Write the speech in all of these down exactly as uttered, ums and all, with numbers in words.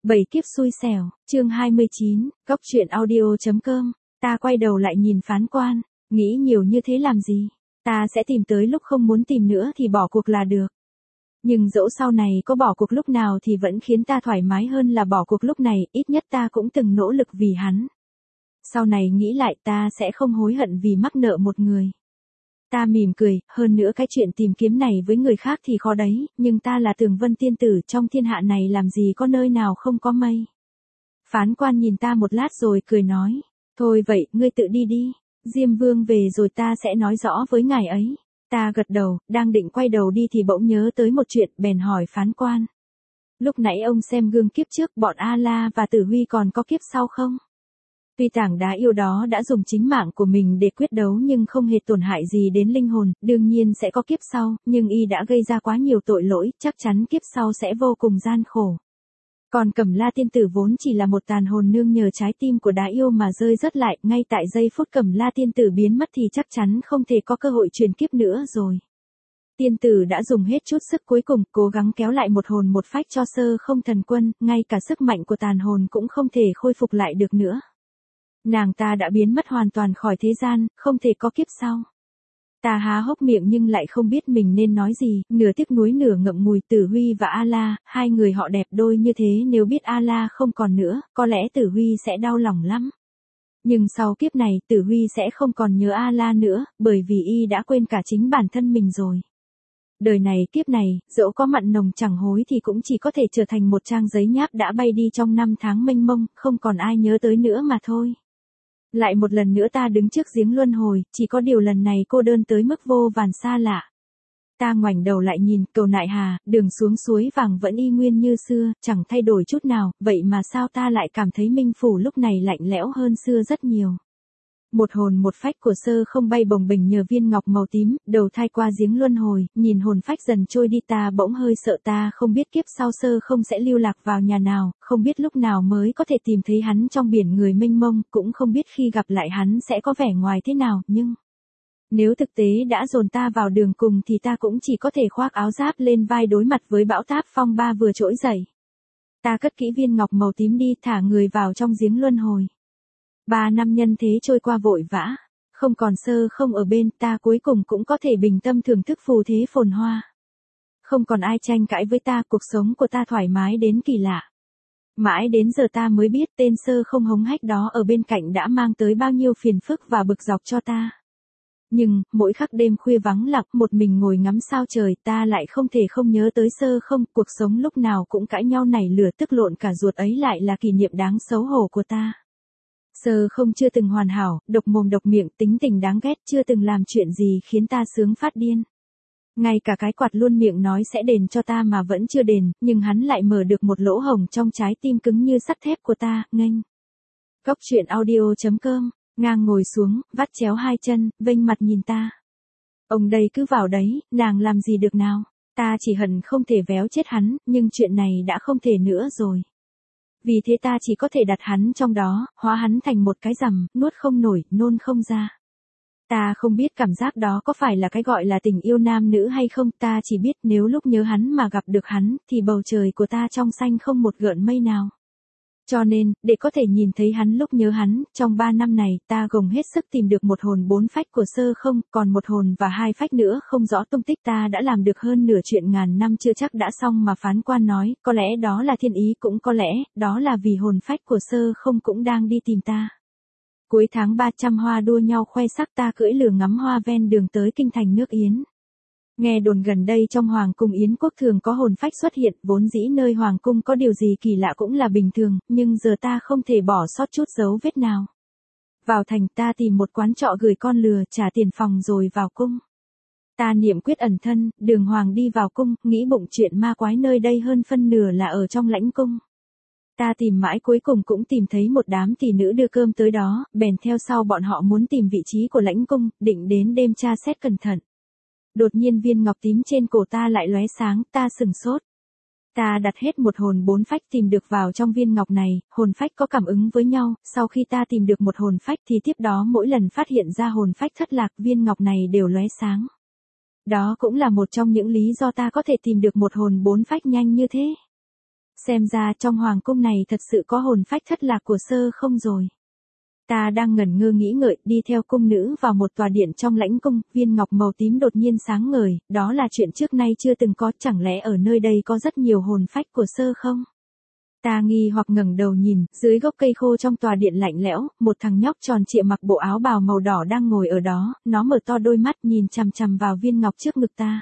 Bảy kiếp xui xẻo, chương hai mươi chín, góc truyện audio.com, ta quay đầu lại nhìn Phán Quan, nghĩ nhiều như thế làm gì, ta sẽ tìm tới lúc không muốn tìm nữa thì bỏ cuộc là được. Nhưng dẫu sau này có bỏ cuộc lúc nào thì vẫn khiến ta thoải mái hơn là bỏ cuộc lúc này, ít nhất ta cũng từng nỗ lực vì hắn. Sau này nghĩ lại ta sẽ không hối hận vì mắc nợ một người. Ta mỉm cười, hơn nữa cái chuyện tìm kiếm này với người khác thì khó đấy, nhưng ta là Tường Vân tiên tử, trong thiên hạ này làm gì có nơi nào không có mây. Phán Quan nhìn ta một lát rồi cười nói, thôi vậy, ngươi tự đi đi, Diêm Vương về rồi ta sẽ nói rõ với ngài ấy. Ta gật đầu, đang định quay đầu đi thì bỗng nhớ tới một chuyện, bèn hỏi Phán Quan. Lúc nãy ông xem gương kiếp trước bọn A-la và Tử Huy còn có kiếp sau không? Tuy tảng đá yêu đó đã dùng chính mạng của mình để quyết đấu nhưng không hề tổn hại gì đến linh hồn, đương nhiên sẽ có kiếp sau, nhưng y đã gây ra quá nhiều tội lỗi, chắc chắn kiếp sau sẽ vô cùng gian khổ. Còn Cẩm La tiên tử vốn chỉ là một tàn hồn nương nhờ trái tim của đá yêu mà rơi rớt lại, ngay tại giây phút Cẩm La tiên tử biến mất thì chắc chắn không thể có cơ hội truyền kiếp nữa rồi. Tiên tử đã dùng hết chút sức cuối cùng, cố gắng kéo lại một hồn một phách cho Sơ Không Thần Quân, ngay cả sức mạnh của tàn hồn cũng không thể khôi phục lại được nữa. Nàng ta đã biến mất hoàn toàn khỏi thế gian, không thể có kiếp sau. Ta há hốc miệng nhưng lại không biết mình nên nói gì, nửa tiếc nuối nửa ngậm ngùi. Tử Huy và A-la, hai người họ đẹp đôi như thế, nếu biết A-la không còn nữa, có lẽ Tử Huy sẽ đau lòng lắm. Nhưng sau kiếp này, Tử Huy sẽ không còn nhớ A-la nữa, bởi vì y đã quên cả chính bản thân mình rồi. Đời này kiếp này, dẫu có mặn nồng chẳng hối thì cũng chỉ có thể trở thành một trang giấy nháp đã bay đi trong năm tháng mênh mông, không còn ai nhớ tới nữa mà thôi. Lại một lần nữa ta đứng trước giếng luân hồi, chỉ có điều lần này cô đơn tới mức vô vàn xa lạ. Ta ngoảnh đầu lại nhìn, cầu Nại Hà, đường xuống suối vàng vẫn y nguyên như xưa, chẳng thay đổi chút nào, vậy mà sao ta lại cảm thấy Minh Phủ lúc này lạnh lẽo hơn xưa rất nhiều. Một hồn một phách của Sơ Không bay bồng bềnh nhờ viên ngọc màu tím, đầu thai qua giếng luân hồi, nhìn hồn phách dần trôi đi ta bỗng hơi sợ. Ta không biết kiếp sau Sơ Không sẽ lưu lạc vào nhà nào, không biết lúc nào mới có thể tìm thấy hắn trong biển người mênh mông, cũng không biết khi gặp lại hắn sẽ có vẻ ngoài thế nào, nhưng nếu thực tế đã dồn ta vào đường cùng thì ta cũng chỉ có thể khoác áo giáp lên vai đối mặt với bão táp phong ba vừa trỗi dậy. Ta cất kỹ viên ngọc màu tím đi, thả người vào trong giếng luân hồi. Ba năm nhân thế trôi qua vội vã, không còn Sơ Không ở bên, ta cuối cùng cũng có thể bình tâm thưởng thức phù thế phồn hoa. Không còn ai tranh cãi với ta, cuộc sống của ta thoải mái đến kỳ lạ. Mãi đến giờ ta mới biết tên Sơ Không hống hách đó ở bên cạnh đã mang tới bao nhiêu phiền phức và bực dọc cho ta. Nhưng, mỗi khắc đêm khuya vắng lặng, một mình ngồi ngắm sao trời, ta lại không thể không nhớ tới Sơ Không, cuộc sống lúc nào cũng cãi nhau nảy lửa tức lộn cả ruột ấy lại là kỷ niệm đáng xấu hổ của ta. Sơ Không chưa từng hoàn hảo, độc mồm độc miệng, tính tình đáng ghét, chưa từng làm chuyện gì khiến ta sướng phát điên. Ngay cả cái quạt luôn miệng nói sẽ đền cho ta mà vẫn chưa đền, nhưng hắn lại mở được một lỗ hổng trong trái tim cứng như sắt thép của ta, nghênh. Góc truyện audio.com, ngang ngồi xuống, vắt chéo hai chân, vênh mặt nhìn ta. Ông đây cứ vào đấy, nàng làm gì được nào, ta chỉ hận không thể véo chết hắn, nhưng chuyện này đã không thể nữa rồi. Vì thế ta chỉ có thể đặt hắn trong đó, hóa hắn thành một cái rằm, nuốt không nổi, nôn không ra. Ta không biết cảm giác đó có phải là cái gọi là tình yêu nam nữ hay không, ta chỉ biết nếu lúc nhớ hắn mà gặp được hắn, thì bầu trời của ta trong xanh không một gợn mây nào. Cho nên, để có thể nhìn thấy hắn lúc nhớ hắn, trong ba năm này, ta gồng hết sức tìm được một hồn bốn phách của Sơ Không, còn một hồn và hai phách nữa không rõ tung tích. Ta đã làm được hơn nửa chuyện ngàn năm chưa chắc đã xong mà Phán Quan nói, có lẽ đó là thiên ý, cũng có lẽ, đó là vì hồn phách của Sơ Không cũng đang đi tìm ta. Cuối tháng ba trăm hoa đua nhau khoe sắc, ta cưỡi lừa ngắm hoa ven đường tới kinh thành nước Yến. Nghe đồn gần đây trong Hoàng cung Yến quốc thường có hồn phách xuất hiện, vốn dĩ nơi Hoàng cung có điều gì kỳ lạ cũng là bình thường, nhưng giờ ta không thể bỏ sót chút dấu vết nào. Vào thành ta tìm một quán trọ gửi con lừa, trả tiền phòng rồi vào cung. Ta niệm quyết ẩn thân, đường hoàng đi vào cung, nghĩ bụng chuyện ma quái nơi đây hơn phân nửa là ở trong lãnh cung. Ta tìm mãi cuối cùng cũng tìm thấy một đám tỷ nữ đưa cơm tới đó, bèn theo sau bọn họ muốn tìm vị trí của lãnh cung, định đến đêm tra xét cẩn thận. Đột nhiên viên ngọc tím trên cổ ta lại lóe sáng, ta sừng sốt. Ta đặt hết một hồn bốn phách tìm được vào trong viên ngọc này, hồn phách có cảm ứng với nhau, sau khi ta tìm được một hồn phách thì tiếp đó mỗi lần phát hiện ra hồn phách thất lạc viên ngọc này đều lóe sáng. Đó cũng là một trong những lý do ta có thể tìm được một hồn bốn phách nhanh như thế. Xem ra trong hoàng cung này thật sự có hồn phách thất lạc của Sơ Không rồi. Ta đang ngẩn ngơ nghĩ ngợi, đi theo cung nữ vào một tòa điện trong lãnh cung, viên ngọc màu tím đột nhiên sáng ngời, đó là chuyện trước nay chưa từng có, chẳng lẽ ở nơi đây có rất nhiều hồn phách của Sơ Không? Ta nghi hoặc ngẩng đầu nhìn, dưới gốc cây khô trong tòa điện lạnh lẽo, một thằng nhóc tròn trịa mặc bộ áo bào màu đỏ đang ngồi ở đó, nó mở to đôi mắt nhìn chằm chằm vào viên ngọc trước ngực ta.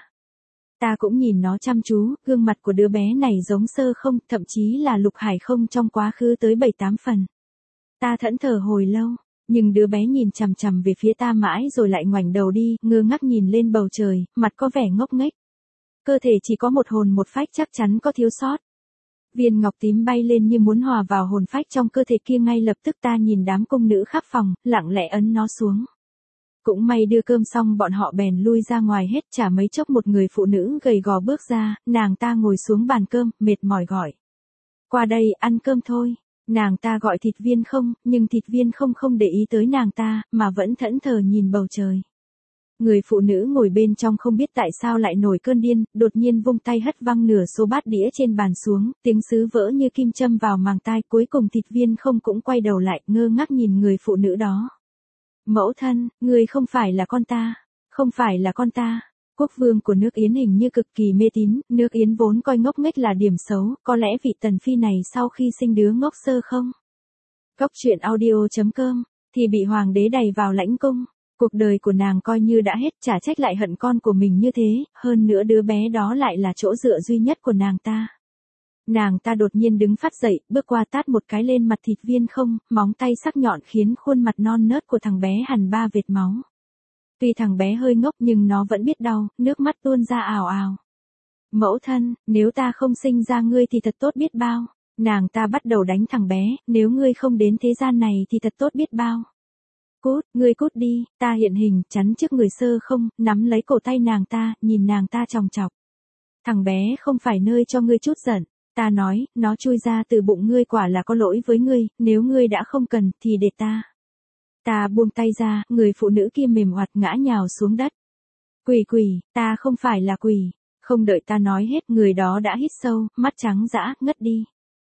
Ta cũng nhìn nó chăm chú, gương mặt của đứa bé này giống Sơ Không, thậm chí là Lục Hải Không trong quá khứ tới bảy tám phần. Ta thẫn thờ hồi lâu, nhưng đứa bé nhìn chằm chằm về phía ta mãi rồi lại ngoảnh đầu đi, ngơ ngác nhìn lên bầu trời, mặt có vẻ ngốc nghếch. Cơ thể chỉ có một hồn một phách chắc chắn có thiếu sót. Viên ngọc tím bay lên như muốn hòa vào hồn phách trong cơ thể kia, ngay lập tức ta nhìn đám cung nữ khắp phòng, lặng lẽ ấn nó xuống. Cũng may đưa cơm xong bọn họ bèn lui ra ngoài hết, chả mấy chốc một người phụ nữ gầy gò bước ra, nàng ta ngồi xuống bàn cơm, mệt mỏi gọi. Qua đây, ăn cơm thôi. Nàng ta gọi Thịt Viên Không, nhưng Thịt Viên Không không để ý tới nàng ta, mà vẫn thẫn thờ nhìn bầu trời. Người phụ nữ ngồi bên trong không biết tại sao lại nổi cơn điên, đột nhiên vung tay hất văng nửa số bát đĩa trên bàn xuống, tiếng sứ vỡ như kim châm vào màng tai, cuối cùng Thịt Viên Không cũng quay đầu lại, ngơ ngác nhìn người phụ nữ đó. Mẫu thân, người không phải là con ta, không phải là con ta. Quốc vương của nước Yến hình như cực kỳ mê tín, nước Yến vốn coi ngốc nghếch là điểm xấu, có lẽ vị tần phi này sau khi sinh đứa ngốc Sơ Không. Cốc truyện audio chấm com, thì bị hoàng đế đày vào lãnh cung. Cuộc đời của nàng coi như đã hết, chả trách lại hận con của mình như thế, hơn nữa đứa bé đó lại là chỗ dựa duy nhất của nàng ta. Nàng ta đột nhiên đứng phát dậy, bước qua tát một cái lên mặt Thịt Viên Không, móng tay sắc nhọn khiến khuôn mặt non nớt của thằng bé hằn ba vệt máu. Tuy thằng bé hơi ngốc nhưng nó vẫn biết đau, nước mắt tuôn ra ào ào. Mẫu thân, nếu ta không sinh ra ngươi thì thật tốt biết bao. Nàng ta bắt đầu đánh thằng bé, nếu ngươi không đến thế gian này thì thật tốt biết bao. Cút, ngươi cút đi, ta hiện hình, chắn trước người Sơ Không, nắm lấy cổ tay nàng ta, nhìn nàng ta chòng chọc. Thằng bé không phải nơi cho ngươi chút giận. Ta nói, nó chui ra từ bụng ngươi quả là có lỗi với ngươi, nếu ngươi đã không cần, thì để ta. Ta buông tay ra, người phụ nữ kia mềm oặt ngã nhào xuống đất. Quỷ quỷ, ta không phải là quỷ. Không đợi ta nói hết, người đó đã hít sâu, mắt trắng dã, ngất đi.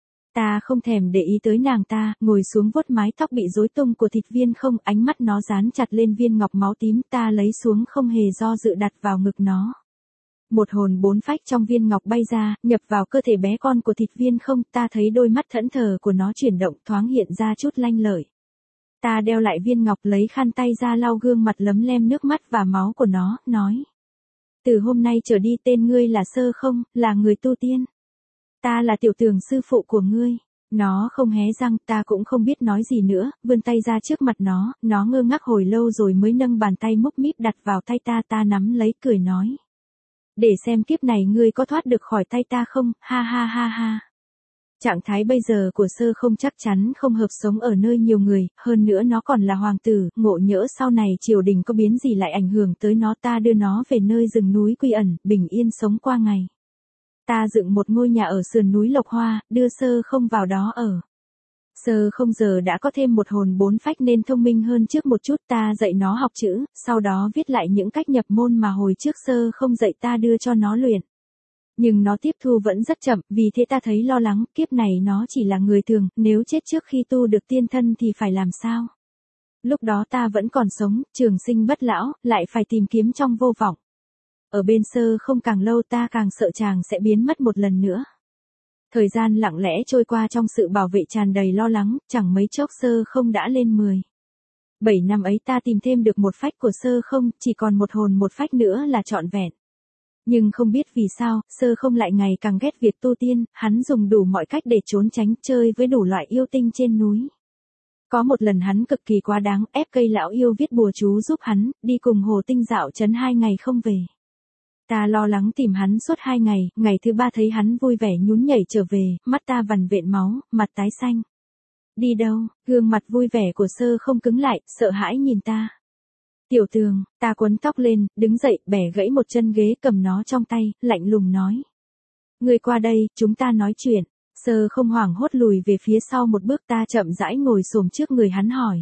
Ta không thèm để ý tới nàng ta, ngồi xuống vuốt mái tóc bị rối tung của Thịt Viên Không, ánh mắt nó dán chặt lên viên ngọc máu tím, ta lấy xuống không hề do dự đặt vào ngực nó. Một hồn bốn phách trong viên ngọc bay ra, nhập vào cơ thể bé con của Thịt Viên Không, ta thấy đôi mắt thẫn thờ của nó chuyển động, thoáng hiện ra chút lanh lợi. Ta đeo lại viên ngọc, lấy khăn tay ra lau gương mặt lấm lem nước mắt và máu của nó, nói. Từ hôm nay trở đi tên ngươi là Sơ Không, là người tu tiên. Ta là Tiểu Tường sư phụ của ngươi. Nó không hé răng, ta cũng không biết nói gì nữa, vươn tay ra trước mặt nó, nó ngơ ngác hồi lâu rồi mới nâng bàn tay múc míp đặt vào tay ta, ta nắm lấy cười nói. Để xem kiếp này ngươi có thoát được khỏi tay ta không, ha ha ha ha. Trạng thái bây giờ của Sơ Không chắc chắn không hợp sống ở nơi nhiều người, hơn nữa nó còn là hoàng tử, ngộ nhỡ sau này triều đình có biến gì lại ảnh hưởng tới nó, ta đưa nó về nơi rừng núi quy ẩn, bình yên sống qua ngày. Ta dựng một ngôi nhà ở sườn núi Lộc Hoa, đưa Sơ Không vào đó ở. Sơ Không giờ đã có thêm một hồn bốn phách nên thông minh hơn trước một chút, ta dạy nó học chữ, sau đó viết lại những cách nhập môn mà hồi trước Sơ Không dạy ta đưa cho nó luyện. Nhưng nó tiếp thu vẫn rất chậm, vì thế ta thấy lo lắng, kiếp này nó chỉ là người thường, nếu chết trước khi tu được tiên thân thì phải làm sao? Lúc đó ta vẫn còn sống, trường sinh bất lão, lại phải tìm kiếm trong vô vọng. Ở bên Sơ Không càng lâu ta càng sợ chàng sẽ biến mất một lần nữa. Thời gian lặng lẽ trôi qua trong sự bảo vệ tràn đầy lo lắng, chẳng mấy chốc Sơ Không đã lên mười. Bảy năm ấy ta tìm thêm được một phách của Sơ Không, chỉ còn một hồn một phách nữa là trọn vẹn. Nhưng không biết vì sao, Sơ Không lại ngày càng ghét việc tu tiên, hắn dùng đủ mọi cách để trốn tránh, chơi với đủ loại yêu tinh trên núi. Có một lần hắn cực kỳ quá đáng, ép cây lão yêu viết bùa chú giúp hắn, đi cùng Hồ Tinh dạo trấn hai ngày không về. Ta lo lắng tìm hắn suốt hai ngày, ngày thứ ba thấy hắn vui vẻ nhún nhảy trở về, mắt ta vằn vện máu, mặt tái xanh. Đi đâu, gương mặt vui vẻ của Sơ Không cứng lại, sợ hãi nhìn ta. Tiểu Tường, ta quấn tóc lên, đứng dậy, bẻ gãy một chân ghế cầm nó trong tay, lạnh lùng nói. Ngươi qua đây, chúng ta nói chuyện. Sơ Không hoảng hốt lùi về phía sau một bước, ta chậm rãi ngồi xổm trước người hắn hỏi.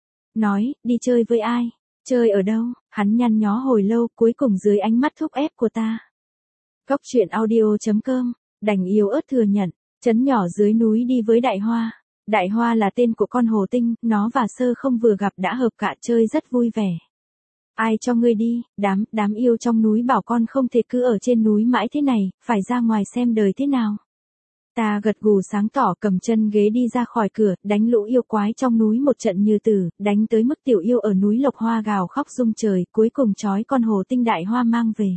Nói, đi chơi với ai? Chơi ở đâu? Hắn nhăn nhó hồi lâu, cuối cùng dưới ánh mắt thúc ép của ta. Cốc truyện audio chấm com, đành yếu ớt thừa nhận. Trấn nhỏ dưới núi đi với Đại Hoa. Đại Hoa là tên của con hồ tinh, nó và Sơ Không vừa gặp đã hợp cả, chơi rất vui vẻ. Ai cho ngươi đi? Đám, đám yêu trong núi bảo con không thể cứ ở trên núi mãi thế này, phải ra ngoài xem đời thế nào. Ta gật gù sáng tỏ, cầm chân ghế đi ra khỏi cửa, đánh lũ yêu quái trong núi một trận như tử, đánh tới mức tiểu yêu ở núi Lộc Hoa gào khóc rung trời, cuối cùng trói con hồ tinh Đại Hoa mang về.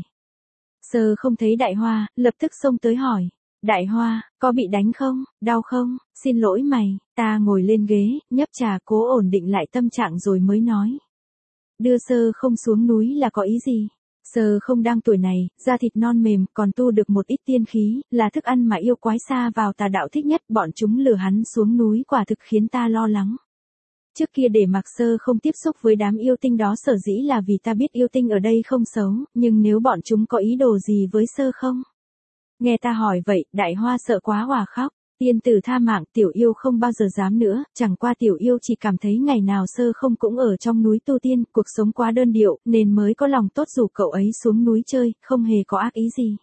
Sơ Không thấy Đại Hoa, lập tức xông tới hỏi. Đại Hoa, có bị đánh không? Đau không? Xin lỗi mày. Ta ngồi lên ghế, nhấp trà cố ổn định lại tâm trạng rồi mới nói. Đưa Sơ Không xuống núi là có ý gì? Sơ Không đang tuổi này, da thịt non mềm, còn tu được một ít tiên khí, là thức ăn mà yêu quái xa vào tà đạo thích nhất, bọn chúng lừa hắn xuống núi quả thực khiến ta lo lắng. Trước kia để mặc Sơ Không tiếp xúc với đám yêu tinh đó sở dĩ là vì ta biết yêu tinh ở đây không xấu, nhưng nếu bọn chúng có ý đồ gì với Sơ Không? Nghe ta hỏi vậy, Đại Hoa sợ quá hòa khóc. Tiên tử tha mạng, tiểu yêu không bao giờ dám nữa, chẳng qua tiểu yêu chỉ cảm thấy ngày nào Sơ Không cũng ở trong núi tu tiên, cuộc sống quá đơn điệu, nên mới có lòng tốt rủ cậu ấy xuống núi chơi, không hề có ác ý gì.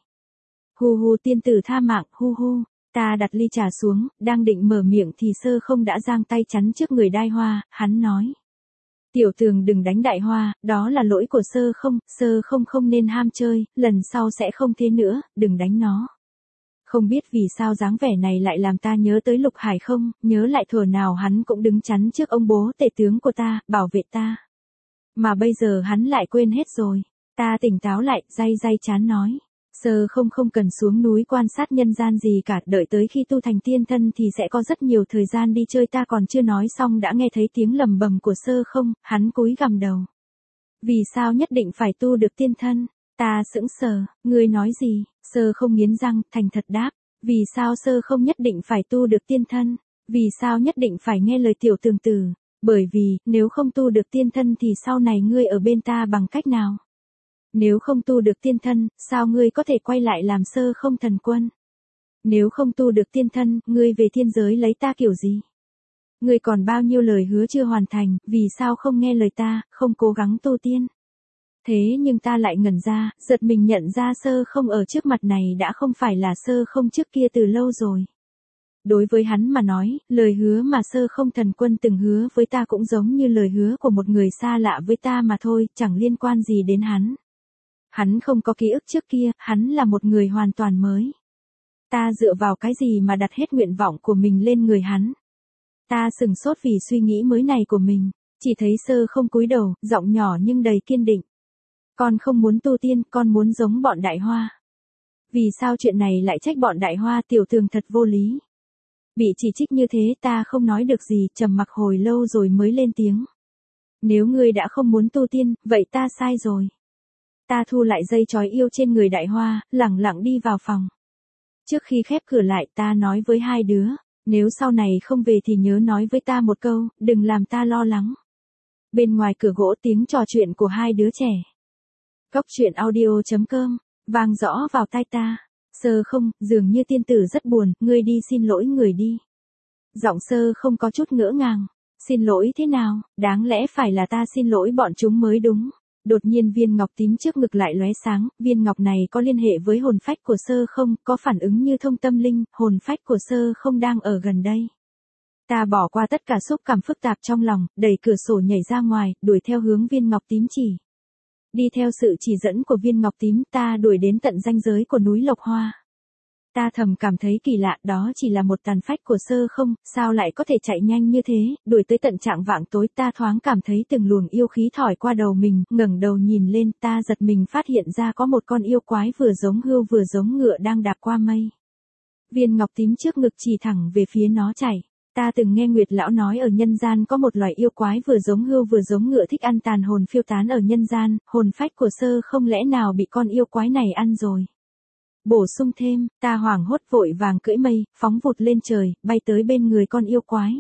Hu hu tiên tử tha mạng, hu hu, ta đặt ly trà xuống, đang định mở miệng thì Sơ Không đã giang tay chắn trước người Đại Hoa, hắn nói. Tiểu Tường đừng đánh Đại Hoa, đó là lỗi của Sơ Không, Sơ Không không nên ham chơi, lần sau sẽ không thế nữa, đừng đánh nó. Không biết vì sao dáng vẻ này lại làm ta nhớ tới Lục Hải không, nhớ lại thuở nào hắn cũng đứng chắn trước ông bố tể tướng của ta, bảo vệ ta. Mà bây giờ hắn lại quên hết rồi. Ta tỉnh táo lại, day day chán nói. Sơ Không không cần xuống núi quan sát nhân gian gì cả, đợi tới khi tu thành tiên thân thì sẽ có rất nhiều thời gian đi chơi. Ta còn chưa nói xong đã nghe thấy tiếng lầm bầm của Sơ Không, hắn cúi gằm đầu. Vì sao nhất định phải tu được tiên thân? Ta sững sờ, ngươi nói gì? Sơ Không nghiến răng, thành thật đáp. Vì sao Sơ Không nhất định phải tu được tiên thân? Vì sao nhất định phải nghe lời tiểu Tường tử? Bởi vì, nếu không tu được tiên thân thì sau này ngươi ở bên ta bằng cách nào? Nếu không tu được tiên thân, sao ngươi có thể quay lại làm Sơ Không thần quân? Nếu không tu được tiên thân, ngươi về thiên giới lấy ta kiểu gì? Ngươi còn bao nhiêu lời hứa chưa hoàn thành, vì sao không nghe lời ta, không cố gắng tu tiên? Thế nhưng ta lại ngẩn ra, giật mình nhận ra Sơ Không ở trước mặt này đã không phải là Sơ Không trước kia từ lâu rồi. Đối với hắn mà nói, lời hứa mà Sơ Không thần quân từng hứa với ta cũng giống như lời hứa của một người xa lạ với ta mà thôi, chẳng liên quan gì đến hắn. Hắn không có ký ức trước kia, hắn là một người hoàn toàn mới. Ta dựa vào cái gì mà đặt hết nguyện vọng của mình lên người hắn? Ta sừng sốt vì suy nghĩ mới này của mình, chỉ thấy Sơ Không cúi đầu, giọng nhỏ nhưng đầy kiên định. Con không muốn tu tiên, con muốn giống bọn Đại Hoa. Vì sao chuyện này lại trách bọn Đại Hoa? Tiểu Tường thật vô lý. Bị chỉ trích như thế ta không nói được gì, trầm mặc hồi lâu rồi mới lên tiếng. Nếu ngươi đã không muốn tu tiên, vậy ta sai rồi. Ta thu lại dây trói yêu trên người Đại Hoa, lẳng lặng đi vào phòng. Trước khi khép cửa lại ta nói với hai đứa, nếu sau này không về thì nhớ nói với ta một câu, đừng làm ta lo lắng. Bên ngoài cửa gỗ tiếng trò chuyện của hai đứa trẻ. Cóc truyện audio chấm com, vang rõ vào tai ta. Sơ Không, dường như tiên tử rất buồn, ngươi đi xin lỗi người đi. Giọng Sơ Không có chút ngỡ ngàng. Xin lỗi thế nào, đáng lẽ phải là ta xin lỗi bọn chúng mới đúng. Đột nhiên viên ngọc tím trước ngực lại lóe sáng, viên ngọc này có liên hệ với hồn phách của Sơ Không, có phản ứng như thông tâm linh, hồn phách của Sơ Không đang ở gần đây. Ta bỏ qua tất cả xúc cảm phức tạp trong lòng, đẩy cửa sổ nhảy ra ngoài, đuổi theo hướng viên ngọc tím chỉ. Đi theo sự chỉ dẫn của viên ngọc tím, ta đuổi đến tận ranh giới của núi Lộc Hoa. Ta thầm cảm thấy kỳ lạ, đó chỉ là một tàn phách của Sơ Không, sao lại có thể chạy nhanh như thế, đuổi tới tận trạng vạng tối ta thoáng cảm thấy từng luồng yêu khí thổi qua đầu mình, ngẩng đầu nhìn lên ta giật mình phát hiện ra có một con yêu quái vừa giống hươu vừa giống ngựa đang đạp qua mây. Viên ngọc tím trước ngực chỉ thẳng về phía nó chạy. Ta từng nghe Nguyệt Lão nói ở nhân gian có một loài yêu quái vừa giống hươu vừa giống ngựa thích ăn tàn hồn phiêu tán ở nhân gian, hồn phách của Sơ Không lẽ nào bị con yêu quái này ăn rồi. Bổ sung thêm, ta hoảng hốt vội vàng cưỡi mây, phóng vụt lên trời, bay tới bên người con yêu quái.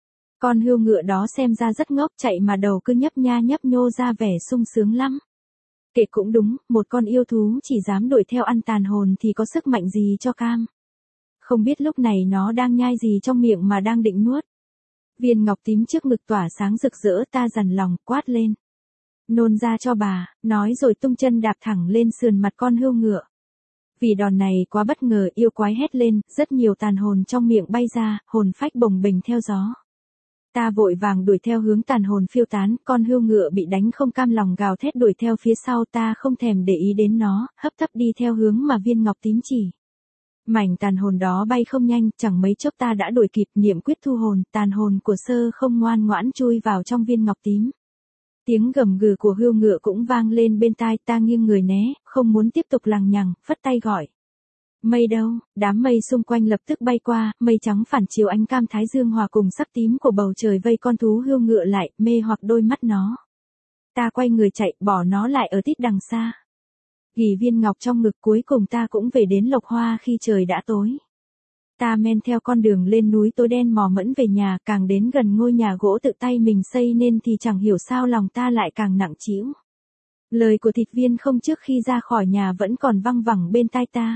Con hươu ngựa đó xem ra rất ngốc, chạy mà đầu cứ nhấp nha nhấp nhô ra vẻ sung sướng lắm. Kể cũng đúng, một con yêu thú chỉ dám đuổi theo ăn tàn hồn thì có sức mạnh gì cho cam. Không biết lúc này nó đang nhai gì trong miệng mà đang định nuốt. Viên ngọc tím trước ngực tỏa sáng rực rỡ ta dằn lòng, quát lên. Nôn ra cho bà, nói rồi tung chân đạp thẳng lên sườn mặt con hươu ngựa. Vì đòn này quá bất ngờ, yêu quái hét lên, rất nhiều tàn hồn trong miệng bay ra, hồn phách bồng bềnh theo gió. Ta vội vàng đuổi theo hướng tàn hồn phiêu tán, con hươu ngựa bị đánh không cam lòng gào thét đuổi theo phía sau, ta không thèm để ý đến nó, hấp tấp đi theo hướng mà viên ngọc tím chỉ. Mảnh tàn hồn đó bay không nhanh, chẳng mấy chốc ta đã đuổi kịp, niệm quyết thu hồn, tàn hồn của Sơ Không ngoan ngoãn chui vào trong viên ngọc tím. Tiếng gầm gừ của hươu ngựa cũng vang lên bên tai, ta nghiêng người né, không muốn tiếp tục lằng nhằng, phất tay gọi. Mây đâu? Đám mây xung quanh lập tức bay qua, mây trắng phản chiếu ánh cam thái dương hòa cùng sắc tím của bầu trời vây con thú hươu ngựa lại, mê hoặc đôi mắt nó. Ta quay người chạy, bỏ nó lại ở tít đằng xa. Gỉ viên ngọc trong ngực, cuối cùng ta cũng về đến Lộc Hoa khi trời đã tối. Ta men theo con đường lên núi tối đen mò mẫm về nhà, càng đến gần ngôi nhà gỗ tự tay mình xây nên thì chẳng hiểu sao lòng ta lại càng nặng trĩu. Lời của Thịt Viên Không trước khi ra khỏi nhà vẫn còn văng vẳng bên tai ta.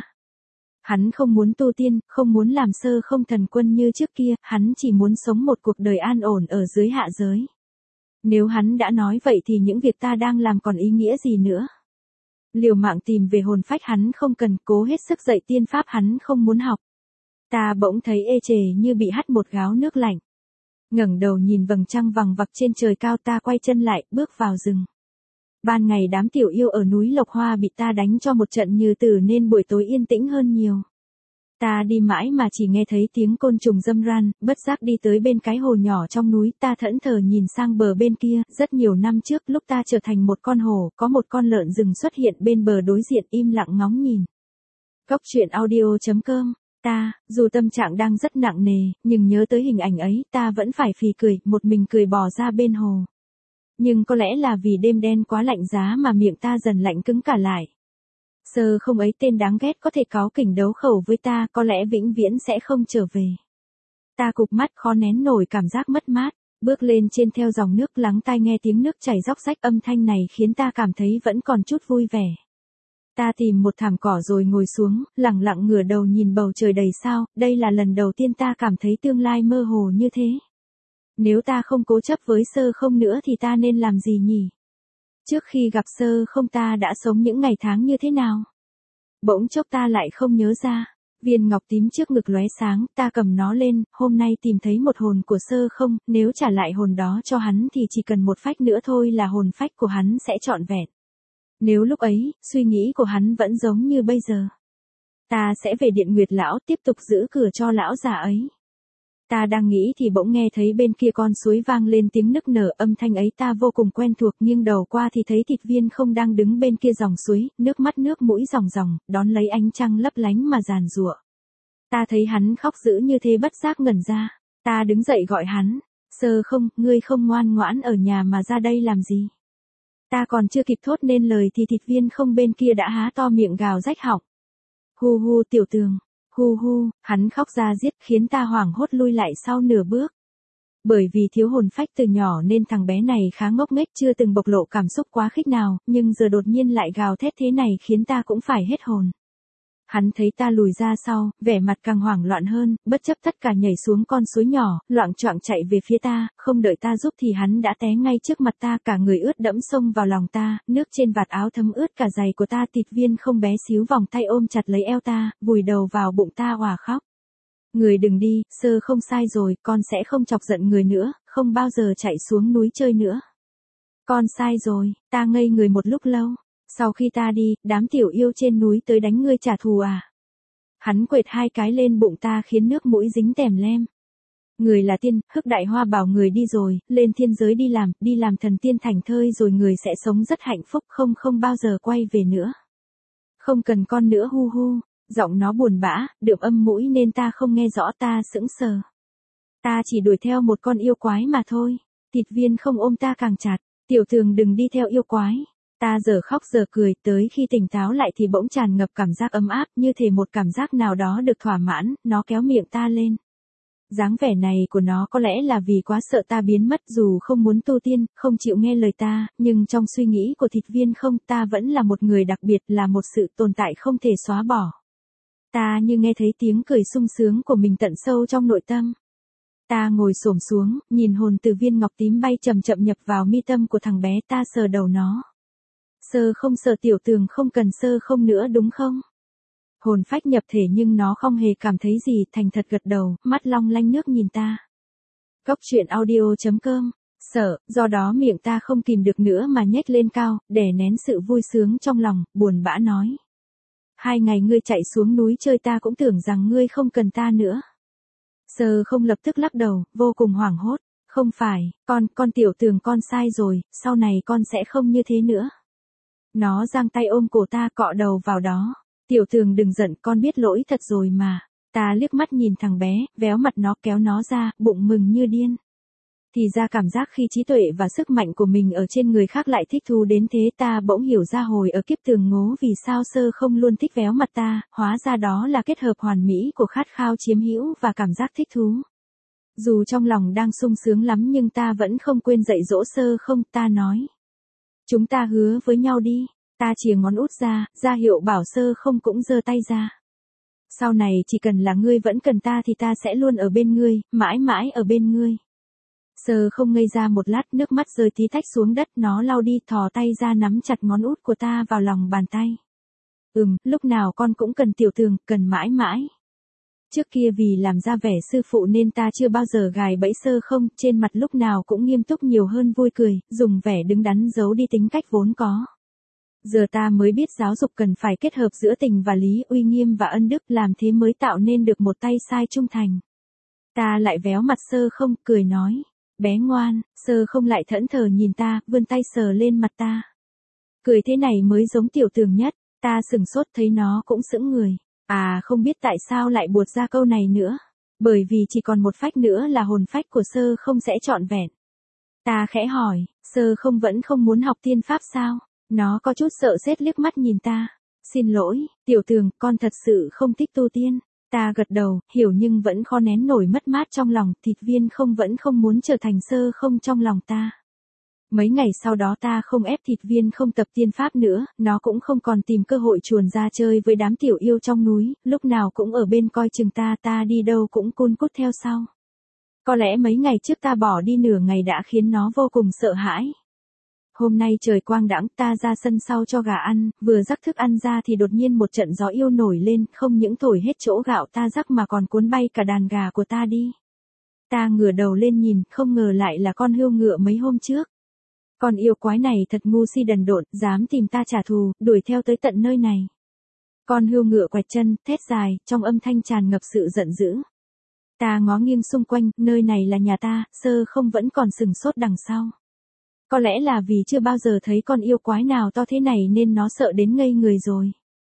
Hắn không muốn tu tiên, không muốn làm Sơ Không thần quân như trước kia, hắn chỉ muốn sống một cuộc đời an ổn ở dưới hạ giới. Nếu hắn đã nói vậy thì những việc ta đang làm còn ý nghĩa gì nữa? Liều mạng tìm về hồn phách hắn không cần, cố hết sức dạy tiên pháp hắn không muốn học. Ta bỗng thấy ê chề như bị hắt một gáo nước lạnh. Ngẩng đầu nhìn vầng trăng vằng vặc trên trời cao, ta quay chân lại, bước vào rừng. Ban ngày đám tiểu yêu ở núi Lộc Hoa bị ta đánh cho một trận như tử nên buổi tối yên tĩnh hơn nhiều. Ta đi mãi mà chỉ nghe thấy tiếng côn trùng râm ran, bất giác đi tới bên cái hồ nhỏ trong núi, ta thẫn thờ nhìn sang bờ bên kia, rất nhiều năm trước lúc ta trở thành một con hổ, có một con lợn rừng xuất hiện bên bờ đối diện im lặng ngóng nhìn. Góc truyện audio chấm com. Ta, dù tâm trạng đang rất nặng nề, nhưng nhớ tới hình ảnh ấy, ta vẫn phải phì cười, một mình cười bò ra bên hồ. Nhưng có lẽ là vì đêm đen quá lạnh giá mà miệng ta dần lạnh cứng cả lại. Sơ Không ấy tên đáng ghét có thể cáu kỉnh đấu khẩu với ta, có lẽ vĩnh viễn sẽ không trở về. Ta cụp mắt khó nén nổi cảm giác mất mát, bước lên trên theo dòng nước, lắng tai nghe tiếng nước chảy róc rách, âm thanh này khiến ta cảm thấy vẫn còn chút vui vẻ. Ta tìm một thảm cỏ rồi ngồi xuống, lặng lặng ngửa đầu nhìn bầu trời đầy sao, đây là lần đầu tiên ta cảm thấy tương lai mơ hồ như thế. Nếu ta không cố chấp với Sơ Không nữa thì ta nên làm gì nhỉ? Trước khi gặp Sơ Không ta đã sống những ngày tháng như thế nào? Bỗng chốc ta lại không nhớ ra. Viên ngọc tím trước ngực lóe sáng, ta cầm nó lên, hôm nay tìm thấy một hồn của Sơ Không, nếu trả lại hồn đó cho hắn thì chỉ cần một phách nữa thôi là hồn phách của hắn sẽ trọn vẹn. Nếu lúc ấy, suy nghĩ của hắn vẫn giống như bây giờ, ta sẽ về Điện Nguyệt Lão tiếp tục giữ cửa cho lão già ấy. Ta đang nghĩ thì bỗng nghe thấy bên kia con suối vang lên tiếng nức nở, âm thanh ấy ta vô cùng quen thuộc, nghiêng đầu qua thì thấy Thịt Viên Không đang đứng bên kia dòng suối, nước mắt nước mũi ròng ròng, đón lấy ánh trăng lấp lánh mà giàn giụa. Ta thấy hắn khóc dữ như thế bất giác ngẩn ra, ta đứng dậy gọi hắn, Sơ Không, ngươi không ngoan ngoãn ở nhà mà ra đây làm gì? Ta còn chưa kịp thốt nên lời thì Thịt Viên Không bên kia đã há to miệng gào rách họng. Hu hu Tiểu Tường. Hu hu, hắn khóc ra giết khiến ta hoảng hốt lui lại sau nửa bước. Bởi vì thiếu hồn phách từ nhỏ nên thằng bé này khá ngốc nghếch, chưa từng bộc lộ cảm xúc quá khích nào, nhưng giờ đột nhiên lại gào thét thế này khiến ta cũng phải hết hồn. Hắn thấy ta lùi ra sau, vẻ mặt càng hoảng loạn hơn, bất chấp tất cả nhảy xuống con suối nhỏ, loạng choạng chạy về phía ta, không đợi ta giúp thì hắn đã té ngay trước mặt ta, cả người ướt đẫm xông vào lòng ta, nước trên vạt áo thấm ướt cả giày của ta. Thịt Viên Không bé xíu vòng tay ôm chặt lấy eo ta, vùi đầu vào bụng ta òa khóc. Người đừng đi, Sơ Không sai rồi, con sẽ không chọc giận người nữa, không bao giờ chạy xuống núi chơi nữa. Con sai rồi, ta ngây người một lúc lâu. Sau khi ta đi, đám tiểu yêu trên núi tới đánh ngươi trả thù à? Hắn quệt hai cái lên bụng ta khiến nước mũi dính tèm lem. Người là tiên, Hức Đại Hoa bảo người đi rồi, lên thiên giới đi làm, đi làm thần tiên thành thơi rồi người sẽ sống rất hạnh phúc, không không bao giờ quay về nữa. Không cần con nữa hu hu, giọng nó buồn bã, đượm âm mũi nên ta không nghe rõ, ta sững sờ. Ta chỉ đuổi theo một con yêu quái mà thôi. Thịt Viên Không ôm ta càng chặt, Tiểu Tường đừng đi theo yêu quái. Ta giờ khóc giờ cười, tới khi tỉnh táo lại thì bỗng tràn ngập cảm giác ấm áp, như thể một cảm giác nào đó được thỏa mãn, nó kéo miệng ta lên. Dáng vẻ này của nó có lẽ là vì quá sợ ta biến mất, dù không muốn tu tiên, không chịu nghe lời ta, nhưng trong suy nghĩ của Thịt Viên Không ta vẫn là một người đặc biệt, là một sự tồn tại không thể xóa bỏ. Ta như nghe thấy tiếng cười sung sướng của mình tận sâu trong nội tâm. Ta ngồi xổm xuống, nhìn hồn từ viên ngọc tím bay chậm chậm nhập vào mi tâm của thằng bé, ta sờ đầu nó. Sơ Không, sợ Tiểu Tường không cần Sơ Không nữa đúng không? Hồn phách nhập thể nhưng nó không hề cảm thấy gì, thành thật gật đầu, mắt long lanh nước nhìn ta. Cốc truyện audio chấm com. Sợ, do đó miệng ta không kìm được nữa mà nhếch lên cao, đè nén sự vui sướng trong lòng, buồn bã nói. Hai ngày ngươi chạy xuống núi chơi ta cũng tưởng rằng ngươi không cần ta nữa. Sơ không lập tức lắc đầu, vô cùng hoảng hốt. Không phải, con, con tiểu tường con sai rồi, sau này con sẽ không như thế nữa. Nó giang tay ôm cổ ta cọ đầu vào đó. Tiểu tường đừng giận, con biết lỗi thật rồi mà. Ta liếc mắt nhìn thằng bé, véo mặt nó kéo nó ra, bụng mừng như điên. Thì ra cảm giác khi trí tuệ và sức mạnh của mình ở trên người khác lại thích thú đến thế, ta bỗng hiểu ra hồi ở kiếp tường ngố vì sao Sơ không luôn thích véo mặt ta, hóa ra đó là kết hợp hoàn mỹ của khát khao chiếm hữu và cảm giác thích thú. Dù trong lòng đang sung sướng lắm nhưng ta vẫn không quên dạy dỗ Sơ không, ta nói. Chúng ta hứa với nhau đi, ta chìa ngón út ra, ra hiệu bảo Sơ không cũng giơ tay ra. Sau này chỉ cần là ngươi vẫn cần ta thì ta sẽ luôn ở bên ngươi, mãi mãi ở bên ngươi. Sơ không ngây ra một lát, nước mắt rơi tí tách xuống đất, nó lau đi, thò tay ra nắm chặt ngón út của ta vào lòng bàn tay. Ừm, lúc nào con cũng cần tiểu tường, cần mãi mãi. Trước kia vì làm ra vẻ sư phụ nên ta chưa bao giờ gài bẫy Sơ không, trên mặt lúc nào cũng nghiêm túc nhiều hơn vui cười, dùng vẻ đứng đắn giấu đi tính cách vốn có. Giờ ta mới biết giáo dục cần phải kết hợp giữa tình và lý, uy nghiêm và ân đức, làm thế mới tạo nên được một tay sai trung thành. Ta lại véo mặt Sơ không, cười nói. Bé ngoan, Sơ không lại thẫn thờ nhìn ta, vươn tay sờ lên mặt ta. Cười thế này mới giống tiểu tường nhất, ta sừng sốt thấy nó cũng sững người. À không biết tại sao lại buột ra câu này nữa. Bởi vì chỉ còn một phách nữa là hồn phách của Sơ không sẽ trọn vẹn. Ta khẽ hỏi, Sơ không vẫn không muốn học tiên pháp sao? Nó có chút sợ sệt liếc mắt nhìn ta. Xin lỗi, tiểu tường, con thật sự không thích tu tiên. Ta gật đầu, hiểu nhưng vẫn khó nén nổi mất mát trong lòng, thịt viên không vẫn không muốn trở thành Sơ không trong lòng ta. Mấy ngày sau đó ta không ép thịt viên không tập tiên pháp nữa, nó cũng không còn tìm cơ hội chuồn ra chơi với đám tiểu yêu trong núi, lúc nào cũng ở bên coi chừng ta, ta đi đâu cũng cun cút theo sau. Có lẽ mấy ngày trước ta bỏ đi nửa ngày đã khiến nó vô cùng sợ hãi. Hôm nay trời quang đãng, ta ra sân sau cho gà ăn, vừa rắc thức ăn ra thì đột nhiên một trận gió yêu nổi lên, không những thổi hết chỗ gạo ta rắc mà còn cuốn bay cả đàn gà của ta đi. Ta ngửa đầu lên nhìn, không ngờ lại là con hươu ngựa mấy hôm trước. Con yêu quái này thật ngu si đần độn, dám tìm ta trả thù, đuổi theo tới tận nơi này. Con hươu ngựa quẹt chân, thét dài, trong âm thanh tràn ngập sự giận dữ. Ta ngó nghiêng xung quanh, nơi này là nhà ta, Sơ không vẫn còn sừng sốt đằng sau. Có lẽ là vì chưa bao giờ thấy con yêu quái nào to thế này nên nó sợ đến ngây người rồi.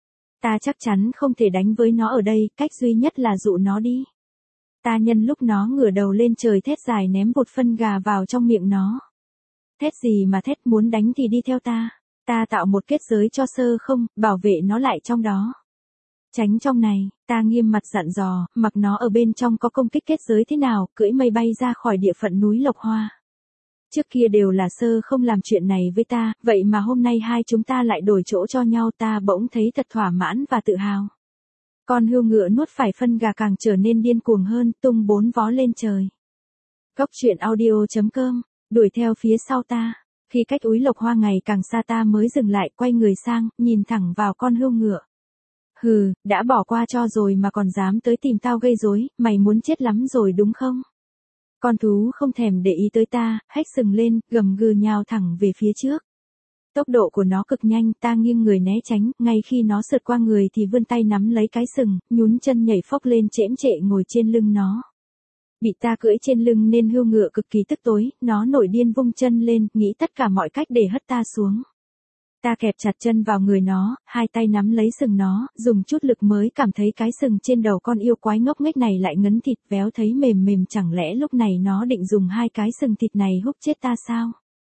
Ta chắc chắn không thể đánh với nó ở đây, cách duy nhất là dụ nó đi. Ta nhân lúc nó ngửa đầu lên trời thét dài ném bột phân gà vào trong miệng nó. Thét gì mà thét, muốn đánh thì đi theo ta. Ta tạo một kết giới cho Sơ không, bảo vệ nó lại trong đó. Tránh trong này, ta nghiêm mặt dặn dò, mặc nó ở bên trong có công kích kết giới thế nào, cưỡi mây bay ra khỏi địa phận núi Lộc Hoa. Trước kia đều là Sơ không làm chuyện này với ta, vậy mà hôm nay hai chúng ta lại đổi chỗ cho nhau, ta bỗng thấy thật thỏa mãn và tự hào. Con hươu ngựa nuốt phải phân gà càng trở nên điên cuồng hơn, tung bốn vó lên trời. Cốc truyện audio chấm com, đuổi theo phía sau ta. Khi cách úi Lộc Hoa ngày càng xa ta mới dừng lại, quay người sang, nhìn thẳng vào con hươu ngựa. Hừ, đã bỏ qua cho rồi mà còn dám tới tìm tao gây rối, mày muốn chết lắm rồi đúng không? Con thú không thèm để ý tới ta, hét sừng lên, gầm gừ nhào thẳng về phía trước. Tốc độ của nó cực nhanh, ta nghiêng người né tránh, ngay khi nó sượt qua người thì vươn tay nắm lấy cái sừng, nhún chân nhảy phóc lên chễm chệ ngồi trên lưng nó. Bị ta cưỡi trên lưng nên hươu ngựa cực kỳ tức tối, nó nổi điên vung chân lên, nghĩ tất cả mọi cách để hất ta xuống. Ta kẹp chặt chân vào người nó, hai tay nắm lấy sừng nó, dùng chút lực mới cảm thấy cái sừng trên đầu con yêu quái ngốc nghếch này lại ngấn thịt, véo thấy mềm mềm, chẳng lẽ lúc này nó định dùng hai cái sừng thịt này húc chết ta sao?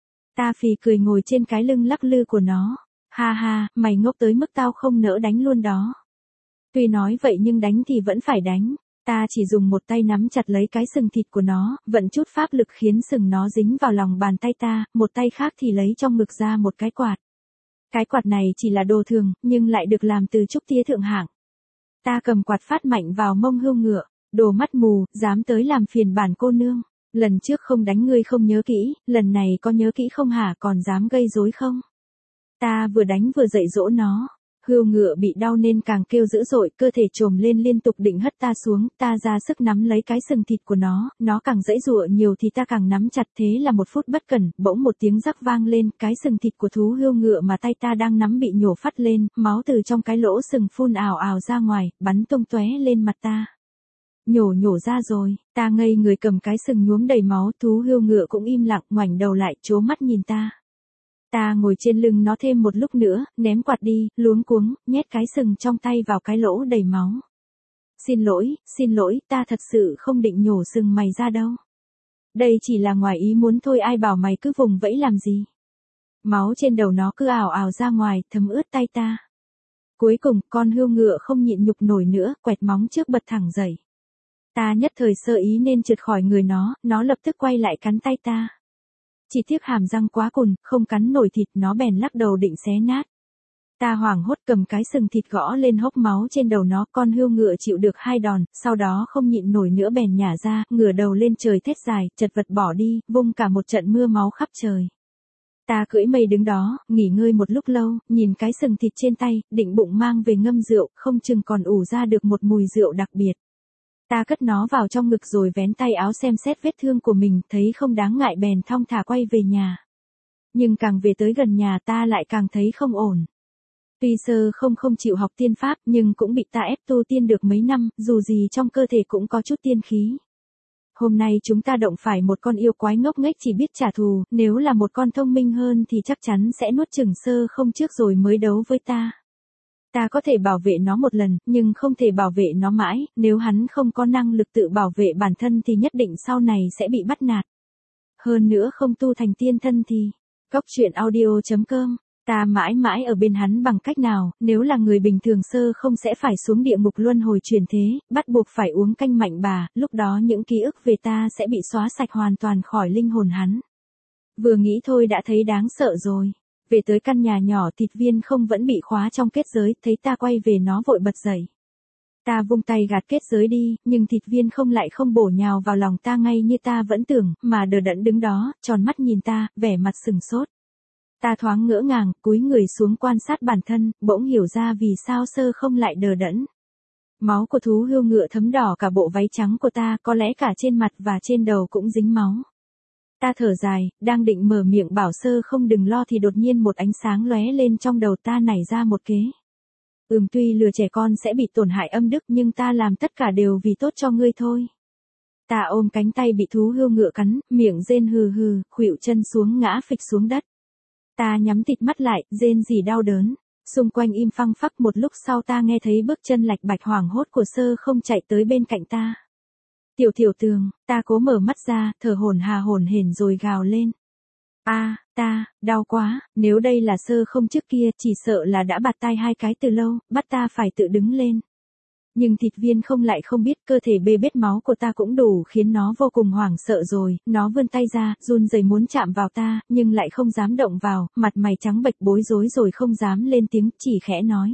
Ta phì cười ngồi trên cái lưng lắc lư của nó. Ha ha, mày ngốc tới mức tao không nỡ đánh luôn đó. Tuy nói vậy nhưng đánh thì vẫn phải đánh. Ta chỉ dùng một tay nắm chặt lấy cái sừng thịt của nó, vận chút pháp lực khiến sừng nó dính vào lòng bàn tay ta, một tay khác thì lấy trong ngực ra một cái quạt. Cái quạt này chỉ là đồ thường, nhưng lại được làm từ trúc tía thượng hạng. Ta cầm quạt phát mạnh vào mông hươu ngựa, đồ mắt mù, dám tới làm phiền bản cô nương. Lần trước không đánh ngươi không nhớ kỹ, lần này có nhớ kỹ không hả, còn dám gây rối không? Ta vừa đánh vừa dạy dỗ nó. Hươu ngựa bị đau nên càng kêu dữ dội, cơ thể trồm lên liên tục định hất ta xuống, ta ra sức nắm lấy cái sừng thịt của nó, nó càng giãy giụa nhiều thì ta càng nắm chặt, thế là một phút bất cẩn, bỗng một tiếng rắc vang lên, cái sừng thịt của thú hươu ngựa mà tay ta đang nắm bị nhổ phắt lên, máu từ trong cái lỗ sừng phun ào ào ra ngoài, bắn tung tóe lên mặt ta. Nhổ nhổ ra rồi, ta ngây người cầm cái sừng nhuốm đầy máu, thú hươu ngựa cũng im lặng, ngoảnh đầu lại, trố mắt nhìn ta. Ta ngồi trên lưng nó thêm một lúc nữa, ném quạt đi, luống cuống, nhét cái sừng trong tay vào cái lỗ đầy máu. Xin lỗi, xin lỗi, ta thật sự không định nhổ sừng mày ra đâu. Đây chỉ là ngoài ý muốn thôi, ai bảo mày cứ vùng vẫy làm gì. Máu trên đầu nó cứ ào ào ra ngoài, thấm ướt tay ta. Cuối cùng, con hươu ngựa không nhịn nhục nổi nữa, quẹt móng trước bật thẳng dậy. Ta nhất thời sơ ý nên trượt khỏi người nó, nó lập tức quay lại cắn tay ta. Chỉ tiếc hàm răng quá cùn, không cắn nổi thịt, nó bèn lắc đầu định xé nát. Ta hoảng hốt cầm cái sừng thịt gõ lên hốc máu trên đầu nó, con hươu ngựa chịu được hai đòn, sau đó không nhịn nổi nữa bèn nhả ra, ngửa đầu lên trời thét dài, chật vật bỏ đi, vung cả một trận mưa máu khắp trời. Ta cưỡi mây đứng đó, nghỉ ngơi một lúc lâu, nhìn cái sừng thịt trên tay, định bụng mang về ngâm rượu, không chừng còn ủ ra được một mùi rượu đặc biệt. Ta cất nó vào trong ngực rồi vén tay áo xem xét vết thương của mình, thấy không đáng ngại bèn thong thả quay về nhà. Nhưng càng về tới gần nhà ta lại càng thấy không ổn. Tuy Sơ không không chịu học tiên pháp nhưng cũng bị ta ép tu tiên được mấy năm, dù gì trong cơ thể cũng có chút tiên khí. Hôm nay chúng ta động phải một con yêu quái ngốc nghếch chỉ biết trả thù, nếu là một con thông minh hơn thì chắc chắn sẽ nuốt chửng Sơ không trước rồi mới đấu với ta. Ta có thể bảo vệ nó một lần, nhưng không thể bảo vệ nó mãi, nếu hắn không có năng lực tự bảo vệ bản thân thì nhất định sau này sẽ bị bắt nạt. Hơn nữa không tu thành tiên thân thì, cóc truyện audio chấm com, ta mãi mãi ở bên hắn bằng cách nào, nếu là người bình thường Sơ không sẽ phải xuống địa ngục luân hồi chuyển thế, bắt buộc phải uống canh mạnh bà, lúc đó những ký ức về ta sẽ bị xóa sạch hoàn toàn khỏi linh hồn hắn. Vừa nghĩ thôi đã thấy đáng sợ rồi. Về tới căn nhà nhỏ, Thịt Viên không vẫn bị khóa trong kết giới, thấy ta quay về nó vội bật dậy. Ta vung tay gạt kết giới đi, nhưng Thịt Viên không lại không bổ nhào vào lòng ta ngay như ta vẫn tưởng, mà đờ đẫn đứng đó, tròn mắt nhìn ta, vẻ mặt sừng sốt. Ta thoáng ngỡ ngàng, cúi người xuống quan sát bản thân, bỗng hiểu ra vì sao Sơ không lại đờ đẫn. Máu của thú hươu ngựa thấm đỏ cả bộ váy trắng của ta, có lẽ cả trên mặt và trên đầu cũng dính máu. Ta thở dài, đang định mở miệng bảo Sơ không đừng lo thì đột nhiên một ánh sáng lóe lên trong đầu ta, nảy ra một kế. Ừm, tuy lừa trẻ con sẽ bị tổn hại âm đức nhưng ta làm tất cả đều vì tốt cho ngươi thôi. Ta ôm cánh tay bị thú hươu ngựa cắn, miệng rên hừ hừ, khuỵu chân xuống ngã phịch xuống đất. Ta nhắm tịt mắt lại, rên rỉ đau đớn. Xung quanh im phăng phắc, một lúc sau ta nghe thấy bước chân lạch bạch hoảng hốt của Sơ không chạy tới bên cạnh ta. Tiểu Tiểu Tường, ta cố mở mắt ra, thở hổn hà hổn hển rồi gào lên. A, à, ta, đau quá, nếu đây là Sơ không trước kia chỉ sợ là đã bạt tai hai cái từ lâu, bắt ta phải tự đứng lên. Nhưng Thịt Viên không lại không biết cơ thể bê bết máu của ta cũng đủ khiến nó vô cùng hoảng sợ rồi, nó vươn tay ra, run rẩy muốn chạm vào ta, nhưng lại không dám động vào, mặt mày trắng bệch bối rối rồi không dám lên tiếng, chỉ khẽ nói.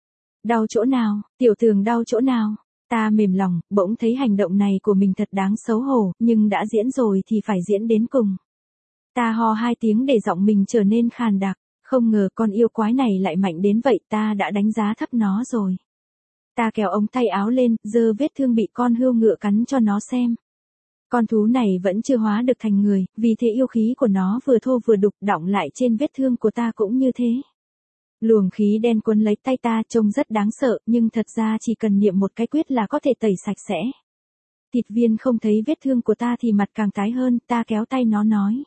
Đau chỗ nào, Tiểu Tường đau chỗ nào? Ta mềm lòng, bỗng thấy hành động này của mình thật đáng xấu hổ, nhưng đã diễn rồi thì phải diễn đến cùng. Ta ho hai tiếng để giọng mình trở nên khàn đặc, không ngờ con yêu quái này lại mạnh đến vậy, ta đã đánh giá thấp nó rồi. Ta kéo ống tay áo lên, giơ vết thương bị con hươu ngựa cắn cho nó xem. Con thú này vẫn chưa hóa được thành người, vì thế yêu khí của nó vừa thô vừa đục, đọng lại trên vết thương của ta cũng như thế. Luồng khí đen cuốn lấy tay ta trông rất đáng sợ, nhưng thật ra chỉ cần niệm một cái quyết là có thể tẩy sạch sẽ. Thịt Viên không thấy vết thương của ta thì mặt càng tái hơn, ta kéo tay nó nói.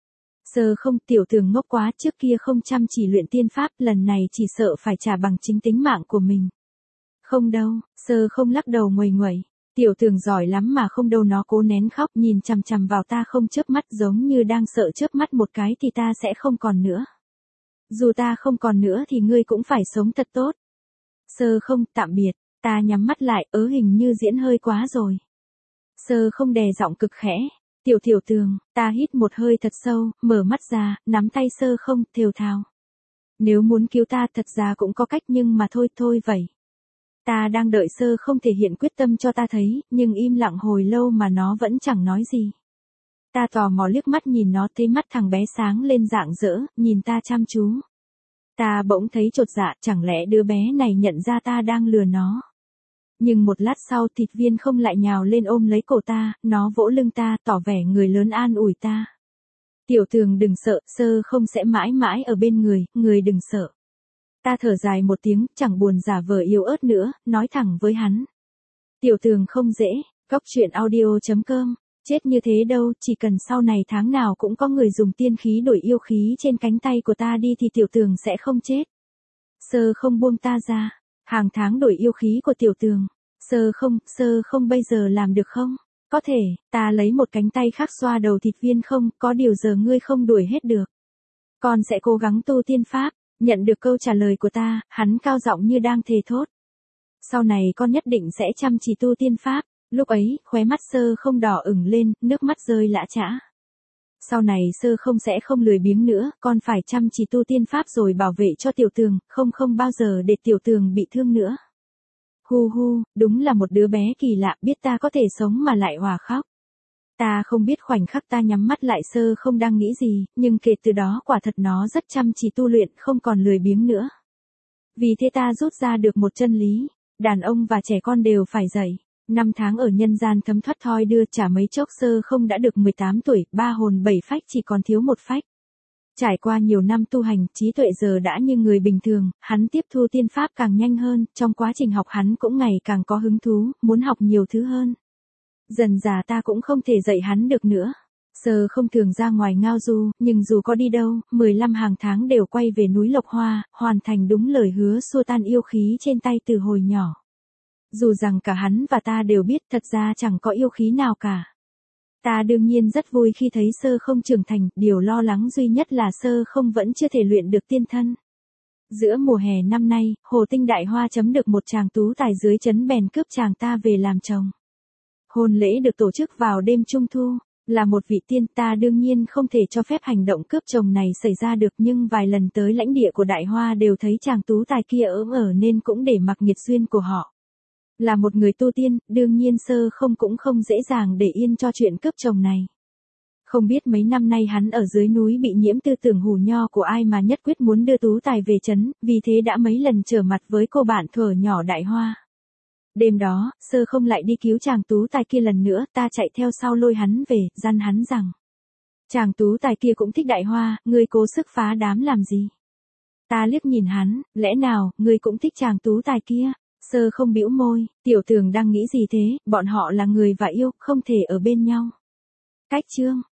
Sơ không, Tiểu Tường ngốc quá, trước kia không chăm chỉ luyện tiên pháp, lần này chỉ sợ phải trả bằng chính tính mạng của mình. Không đâu, Sơ không lắc đầu nguầy nguẩy. Tiểu Tường giỏi lắm mà không đâu, nó cố nén khóc nhìn chằm chằm vào ta không chớp mắt giống như đang sợ chớp mắt một cái thì ta sẽ không còn nữa. Dù ta không còn nữa thì ngươi cũng phải sống thật tốt. Sơ không, tạm biệt, ta nhắm mắt lại, ớ hình như diễn hơi quá rồi. Sơ không đè giọng cực khẽ. Tiểu Tiểu Tường, ta hít một hơi thật sâu, mở mắt ra, nắm tay Sơ không, thều thào. Nếu muốn cứu ta thật ra cũng có cách nhưng mà thôi thôi vậy. Ta đang đợi Sơ không thể hiện quyết tâm cho ta thấy, nhưng im lặng hồi lâu mà nó vẫn chẳng nói gì. Ta tò mò liếc mắt nhìn nó, thấy mắt thằng bé sáng lên rạng rỡ, nhìn ta chăm chú. Ta bỗng thấy chột dạ, chẳng lẽ đứa bé này nhận ra ta đang lừa nó. Nhưng một lát sau thịt viên không lại nhào lên ôm lấy cổ ta, nó vỗ lưng ta, tỏ vẻ người lớn an ủi ta. Tiểu Tường đừng sợ, Sơ không sẽ mãi mãi ở bên người, người đừng sợ. Ta thở dài một tiếng, chẳng buồn giả vờ yếu ớt nữa, nói thẳng với hắn. Tiểu Tường không dễ, Cóc truyện audio chấm com, chết như thế đâu, chỉ cần sau này tháng nào cũng có người dùng tiên khí đổi yêu khí trên cánh tay của ta đi thì Tiểu Tường sẽ không chết. Sơ không buông ta ra, hàng tháng đổi yêu khí của Tiểu Tường. Sơ không, Sơ không bây giờ làm được không? Có thể, ta lấy một cánh tay khác xoa đầu thịt viên không, có điều giờ ngươi không đuổi hết được. Con sẽ cố gắng tu tiên pháp, nhận được câu trả lời của ta, hắn cao giọng như đang thề thốt. Sau này con nhất định sẽ chăm chỉ tu tiên pháp, lúc ấy, khóe mắt Sơ không đỏ ửng lên, nước mắt rơi lã chã. Sau này Sơ không sẽ không lười biếng nữa, con phải chăm chỉ tu tiên pháp rồi bảo vệ cho Tiểu Tường, không không bao giờ để Tiểu Tường bị thương nữa. Hu hu, đúng là một đứa bé kỳ lạ, biết ta có thể sống mà lại hòa khóc. Ta không biết khoảnh khắc ta nhắm mắt lại Sơ không đang nghĩ gì, nhưng kể từ đó quả thật nó rất chăm chỉ tu luyện, không còn lười biếng nữa. Vì thế ta rút ra được một chân lý, đàn ông và trẻ con đều phải dạy. Năm tháng ở nhân gian thấm thoát thoi đưa, chả mấy chốc Sơ không đã được mười tám tuổi, ba hồn bảy phách chỉ còn thiếu một phách. Trải qua nhiều năm tu hành, trí tuệ giờ đã như người bình thường, hắn tiếp thu tiên pháp càng nhanh hơn, trong quá trình học hắn cũng ngày càng có hứng thú, muốn học nhiều thứ hơn. Dần dà ta cũng không thể dạy hắn được nữa. Sơ không thường ra ngoài ngao du, nhưng dù có đi đâu, mười lăm hàng tháng đều quay về núi Lộc Hoa, hoàn thành đúng lời hứa xua tan yêu khí trên tay từ hồi nhỏ. Dù rằng cả hắn và ta đều biết thật ra chẳng có yêu khí nào cả. Ta đương nhiên rất vui khi thấy Sơ không trưởng thành, điều lo lắng duy nhất là Sơ không vẫn chưa thể luyện được tiên thân. Giữa mùa hè năm nay, Hồ Tinh Đại Hoa chấm được một chàng tú tài dưới trấn bèn cướp chàng ta về làm chồng. Hôn lễ được tổ chức vào đêm trung thu, là một vị tiên ta đương nhiên không thể cho phép hành động cướp chồng này xảy ra được, nhưng vài lần tới lãnh địa của Đại Hoa đều thấy chàng tú tài kia ỡm ở nên cũng để mặc nghiệt duyên của họ. Là một người tu tiên, đương nhiên Sơ không cũng không dễ dàng để yên cho chuyện cướp chồng này. Không biết mấy năm nay hắn ở dưới núi bị nhiễm tư tưởng hủ nho của ai mà nhất quyết muốn đưa tú tài về trấn, vì thế đã mấy lần trở mặt với cô bạn thuở nhỏ Đại Hoa. Đêm đó, Sơ không lại đi cứu chàng tú tài kia lần nữa, ta chạy theo sau lôi hắn về, dặn hắn rằng. Chàng tú tài kia cũng thích Đại Hoa, ngươi cố sức phá đám làm gì? Ta liếc nhìn hắn, lẽ nào, ngươi cũng thích chàng tú tài kia? Sơ không bĩu môi, Tiểu Tường đang nghĩ gì thế, bọn họ là người và yêu, không thể ở bên nhau. Cách chương.